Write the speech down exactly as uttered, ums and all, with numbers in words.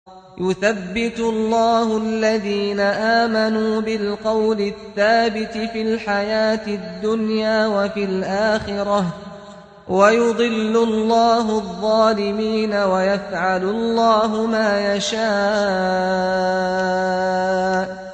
يثبت الله الذين آمنوا بالقول الثابت في الحياة الدنيا وفي الآخرة ويضل الله الظالمين ويفعل الله ما يشاء.